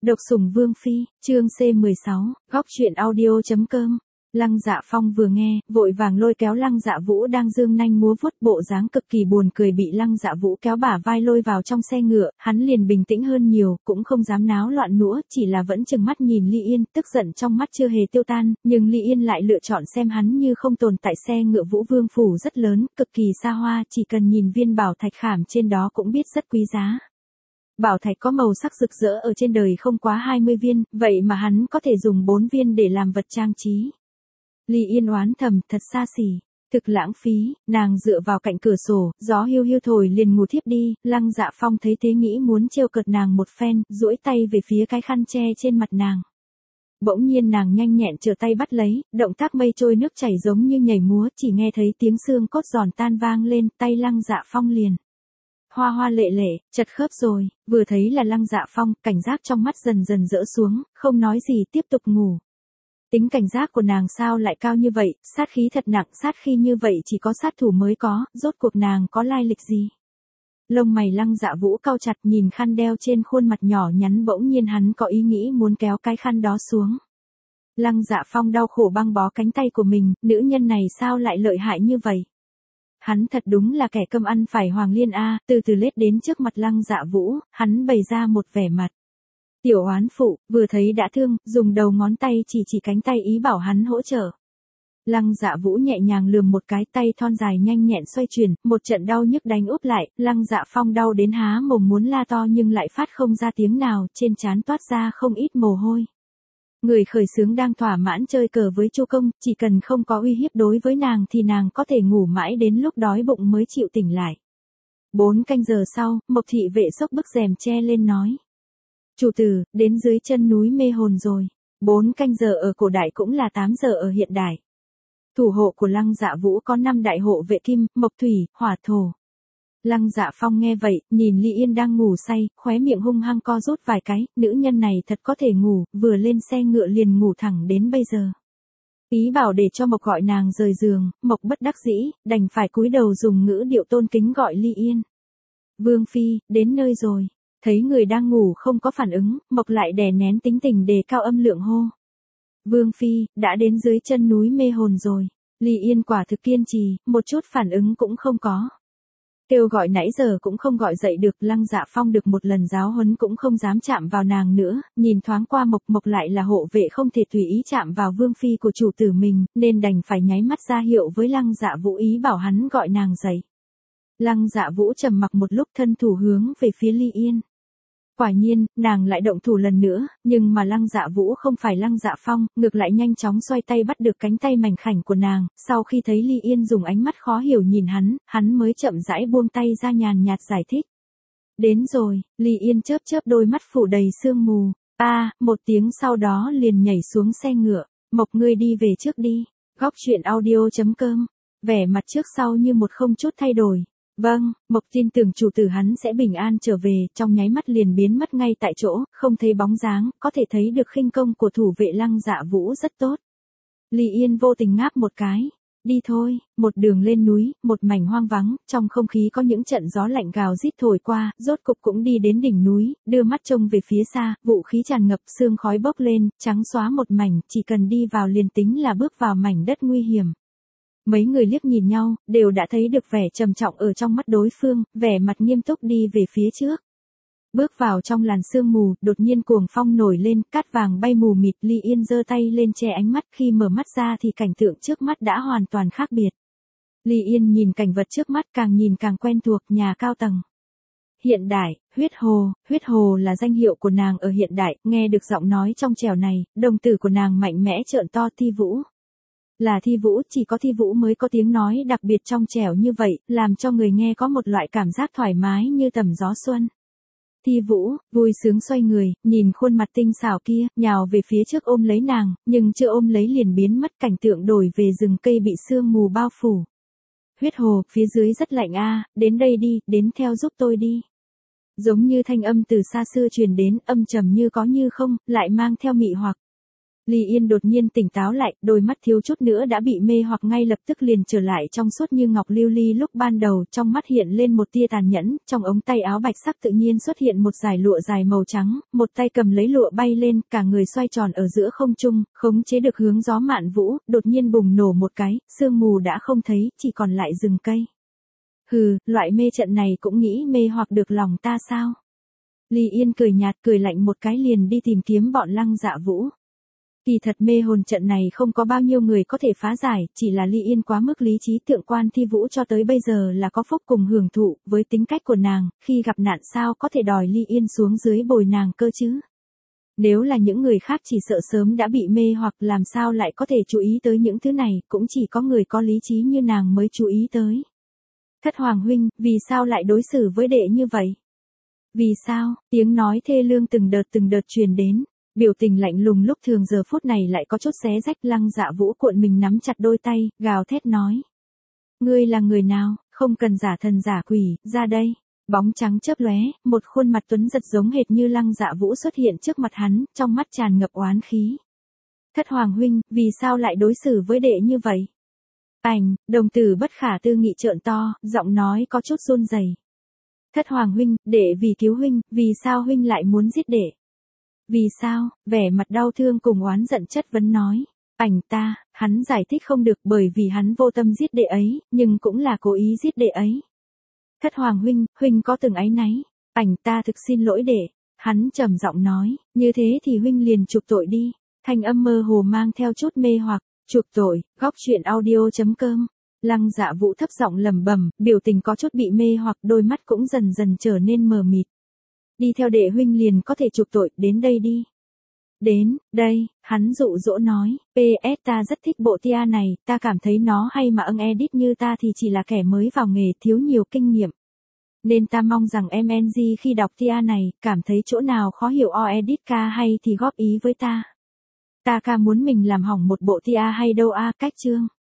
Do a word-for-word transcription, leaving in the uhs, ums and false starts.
Độc sủng Vương Phi, chương C mười sáu, góc truyện audio chấm com. Lăng Dạ Phong vừa nghe, vội vàng lôi kéo Lăng Dạ Vũ đang dương nanh múa vuốt, bộ dáng cực kỳ buồn cười, bị Lăng Dạ Vũ kéo bả vai lôi vào trong xe ngựa, hắn liền bình tĩnh hơn nhiều, cũng không dám náo loạn nữa, chỉ là vẫn chừng mắt nhìn Ly Yên, tức giận trong mắt chưa hề tiêu tan, nhưng Ly Yên lại lựa chọn xem hắn như không tồn tại. Xe ngựa Vũ Vương phủ rất lớn, cực kỳ xa hoa, chỉ cần nhìn viên bảo thạch khảm trên đó cũng biết rất quý giá. Bảo thạch có màu sắc rực rỡ ở trên đời không quá hai mươi viên, vậy mà hắn có thể dùng bốn viên để làm vật trang trí. Ly Yên oán thầm, thật xa xỉ, thực lãng phí. Nàng dựa vào cạnh cửa sổ, gió hiu hiu thổi liền ngủ thiếp đi. Lăng Dạ Phong thấy thế nghĩ muốn trêu cợt nàng một phen, duỗi tay về phía cái khăn che trên mặt nàng. Bỗng nhiên nàng nhanh nhẹn trở tay bắt lấy, động tác mây trôi nước chảy giống như nhảy múa, chỉ nghe thấy tiếng xương cốt giòn tan vang lên, tay Lăng Dạ Phong liền hoa hoa lệ lệ, chật khớp rồi. Vừa thấy là Lăng Dạ Phong, cảnh giác trong mắt dần dần dỡ xuống, không nói gì tiếp tục ngủ. Tính cảnh giác của nàng sao lại cao như vậy, sát khí thật nặng, sát khí như vậy chỉ có sát thủ mới có, rốt cuộc nàng có lai lịch gì? Lông mày Lăng Dạ Vũ cau chặt, nhìn khăn đeo trên khuôn mặt nhỏ nhắn, bỗng nhiên hắn có ý nghĩ muốn kéo cái khăn đó xuống. Lăng Dạ Phong đau khổ băng bó cánh tay của mình, nữ nhân này sao lại lợi hại như vậy? Hắn thật đúng là kẻ cơm ăn phải hoàng liên a. Từ từ lết đến trước mặt Lăng Dạ Vũ, hắn bày ra một vẻ mặt tiểu oán phụ, vừa thấy đã thương, dùng đầu ngón tay chỉ chỉ cánh tay ý bảo hắn hỗ trợ. Lăng Dạ Vũ nhẹ nhàng lườm một cái, tay thon dài nhanh nhẹn xoay chuyển, một trận đau nhức đánh úp lại. Lăng Dạ Phong đau đến há mồm muốn la to nhưng lại phát không ra tiếng nào, trên trán toát ra không ít mồ hôi. Người khởi xướng đang thỏa mãn chơi cờ với Chu Công, chỉ cần không có uy hiếp đối với nàng thì nàng có thể ngủ mãi đến lúc đói bụng mới chịu tỉnh lại. Bốn canh giờ sau, Mộc thị vệ xốc bức rèm che lên nói: chủ tử, đến dưới chân núi mê hồn rồi. Bốn canh giờ ở cổ đại cũng là tám giờ ở hiện đại. Thủ hộ của Lăng Dạ Vũ có năm đại hộ vệ kim, mộc thủy, hỏa thổ. Lăng Dạ Phong nghe vậy, nhìn Ly Yên đang ngủ say, khóe miệng hung hăng co rút vài cái, nữ nhân này thật có thể ngủ, vừa lên xe ngựa liền ngủ thẳng đến bây giờ. Ý bảo để cho Mộc gọi nàng rời giường, Mộc bất đắc dĩ, đành phải cúi đầu dùng ngữ điệu tôn kính gọi Ly Yên. Vương Phi, đến nơi rồi. Thấy người đang ngủ không có phản ứng, Mộc lại đè nén tính tình đề cao âm lượng hô: Vương Phi, đã đến dưới chân núi mê hồn rồi. Ly Yên quả thực kiên trì, một chút phản ứng cũng không có. Kêu gọi nãy giờ cũng không gọi dậy được. Lăng Dạ Phong được một lần giáo huấn cũng không dám chạm vào nàng nữa, nhìn thoáng qua Mộc, Mộc lại là hộ vệ không thể tùy ý chạm vào Vương Phi của chủ tử mình, nên đành phải nháy mắt ra hiệu với Lăng Dạ Vũ ý bảo hắn gọi nàng dậy. Lăng Dạ Vũ trầm mặc một lúc, thân thủ hướng về phía Ly Yên. Quả nhiên, nàng lại động thủ lần nữa, nhưng mà Lăng Dạ Vũ không phải Lăng Dạ Phong, ngược lại nhanh chóng xoay tay bắt được cánh tay mảnh khảnh của nàng. Sau khi thấy Ly Yên dùng ánh mắt khó hiểu nhìn hắn, hắn mới chậm rãi buông tay ra, nhàn nhạt giải thích: đến rồi. Ly Yên chớp chớp đôi mắt phủ đầy sương mù. A, à, một tiếng sau đó liền nhảy xuống xe ngựa. Mộc, ngươi đi về trước đi. Góc truyện audio chấm com. Vẻ mặt trước sau như một không chút thay đổi. Vâng. Mộc tin tưởng chủ tử hắn sẽ bình an trở về, trong nháy mắt liền biến mất ngay tại chỗ, không thấy bóng dáng, có thể thấy được khinh công của thủ vệ Lăng Dạ Vũ rất tốt. Ly Yên vô tình ngáp một cái. Đi thôi. Một đường lên núi, một mảnh hoang vắng, trong không khí có những trận gió lạnh gào rít thổi qua, rốt cục cũng đi đến đỉnh núi, đưa mắt trông về phía xa, vũ khí tràn ngập, sương khói bốc lên, trắng xóa một mảnh, chỉ cần đi vào liền tính là bước vào mảnh đất nguy hiểm. Mấy người liếc nhìn nhau, đều đã thấy được vẻ trầm trọng ở trong mắt đối phương, vẻ mặt nghiêm túc đi về phía trước. Bước vào trong làn sương mù, đột nhiên cuồng phong nổi lên, cát vàng bay mù mịt. Ly Yên giơ tay lên che ánh mắt, khi mở mắt ra thì cảnh tượng trước mắt đã hoàn toàn khác biệt. Ly Yên nhìn cảnh vật trước mắt, càng nhìn càng quen thuộc, nhà cao tầng. Hiện đại, huyết hồ, huyết hồ là danh hiệu của nàng ở hiện đại, nghe được giọng nói trong trẻo này, đồng tử của nàng mạnh mẽ trợn to. Thi Vũ. Là Thi Vũ, chỉ có Thi Vũ mới có tiếng nói đặc biệt trong trẻo như vậy, làm cho người nghe có một loại cảm giác thoải mái như tầm gió xuân. Thi Vũ, vui sướng xoay người, nhìn khuôn mặt tinh xảo kia, nhào về phía trước ôm lấy nàng, nhưng chưa ôm lấy liền biến mất, cảnh tượng đổi về rừng cây bị sương mù bao phủ. Huyết hồ, phía dưới rất lạnh a, đến đây đi, đến theo giúp tôi đi. Giống như thanh âm từ xa xưa truyền đến, âm trầm như có như không, lại mang theo mị hoặc. Ly Yên đột nhiên tỉnh táo lại, đôi mắt thiếu chút nữa đã bị mê hoặc ngay lập tức liền trở lại trong suốt như ngọc lưu ly lúc ban đầu, trong mắt hiện lên một tia tàn nhẫn, trong ống tay áo bạch sắc tự nhiên xuất hiện một dải lụa dài màu trắng, một tay cầm lấy lụa bay lên, cả người xoay tròn ở giữa không trung, khống chế được hướng gió mạn vũ, đột nhiên bùng nổ một cái, sương mù đã không thấy, chỉ còn lại rừng cây. Hừ, loại mê trận này cũng nghĩ mê hoặc được lòng ta sao? Ly Yên cười nhạt cười lạnh một cái liền đi tìm kiếm bọn Lăng Dạ Vũ. Kỳ thật mê hồn trận này không có bao nhiêu người có thể phá giải, chỉ là Ly Yên quá mức lý trí, Thượng quan Thi Vũ cho tới bây giờ là có phúc cùng hưởng thụ, với tính cách của nàng, khi gặp nạn sao có thể đòi Ly Yên xuống dưới bồi nàng cơ chứ. Nếu là những người khác chỉ sợ sớm đã bị mê hoặc làm sao lại có thể chú ý tới những thứ này, cũng chỉ có người có lý trí như nàng mới chú ý tới. Thất Hoàng huynh, vì sao lại đối xử với đệ như vậy? Vì sao? Tiếng nói thê lương từng đợt từng đợt truyền đến. Biểu tình lạnh lùng lúc thường giờ phút này lại có chút xé rách. Lăng Dạ Vũ cuộn mình nắm chặt đôi tay, gào thét nói. Ngươi là người nào, không cần giả thần giả quỷ, ra đây. Bóng trắng chớp lóe, một khuôn mặt tuấn giật giống hệt như Lăng Dạ Vũ xuất hiện trước mặt hắn, trong mắt tràn ngập oán khí. Thất Hoàng huynh, vì sao lại đối xử với đệ như vậy? Ảnh, đồng tử bất khả tư nghị trợn to, giọng nói có chút run rẩy. Thất Hoàng huynh, đệ vì cứu huynh, vì sao huynh lại muốn giết đệ? Vì sao? Vẻ mặt đau thương cùng oán giận chất vấn nói. Ảnh ta, hắn giải thích không được bởi vì hắn vô tâm giết đệ ấy, nhưng cũng là cố ý giết đệ ấy. Thất Hoàng huynh, huynh có từng áy náy. Ảnh ta thực xin lỗi đệ. Hắn trầm giọng nói, như thế thì huynh liền chuộc tội đi. Thanh âm mơ hồ mang theo chút mê hoặc. Chuộc tội, góc truyện audio chấm com. Lăng Dạ Vũ thấp giọng lẩm bẩm, biểu tình có chút bị mê hoặc, đôi mắt cũng dần dần trở nên mờ mịt. Đi theo đệ huynh liền có thể chuộc tội, đến đây đi. Đến, đây, hắn dụ dỗ nói, pê ét ta rất thích bộ tia này, ta cảm thấy nó hay mà ưng edit như ta thì chỉ là kẻ mới vào nghề thiếu nhiều kinh nghiệm. Nên ta mong rằng em en giê khi đọc tia này, cảm thấy chỗ nào khó hiểu o edit ca hay thì góp ý với ta. Ta ca muốn mình làm hỏng một bộ tia hay đâu a, cách chương.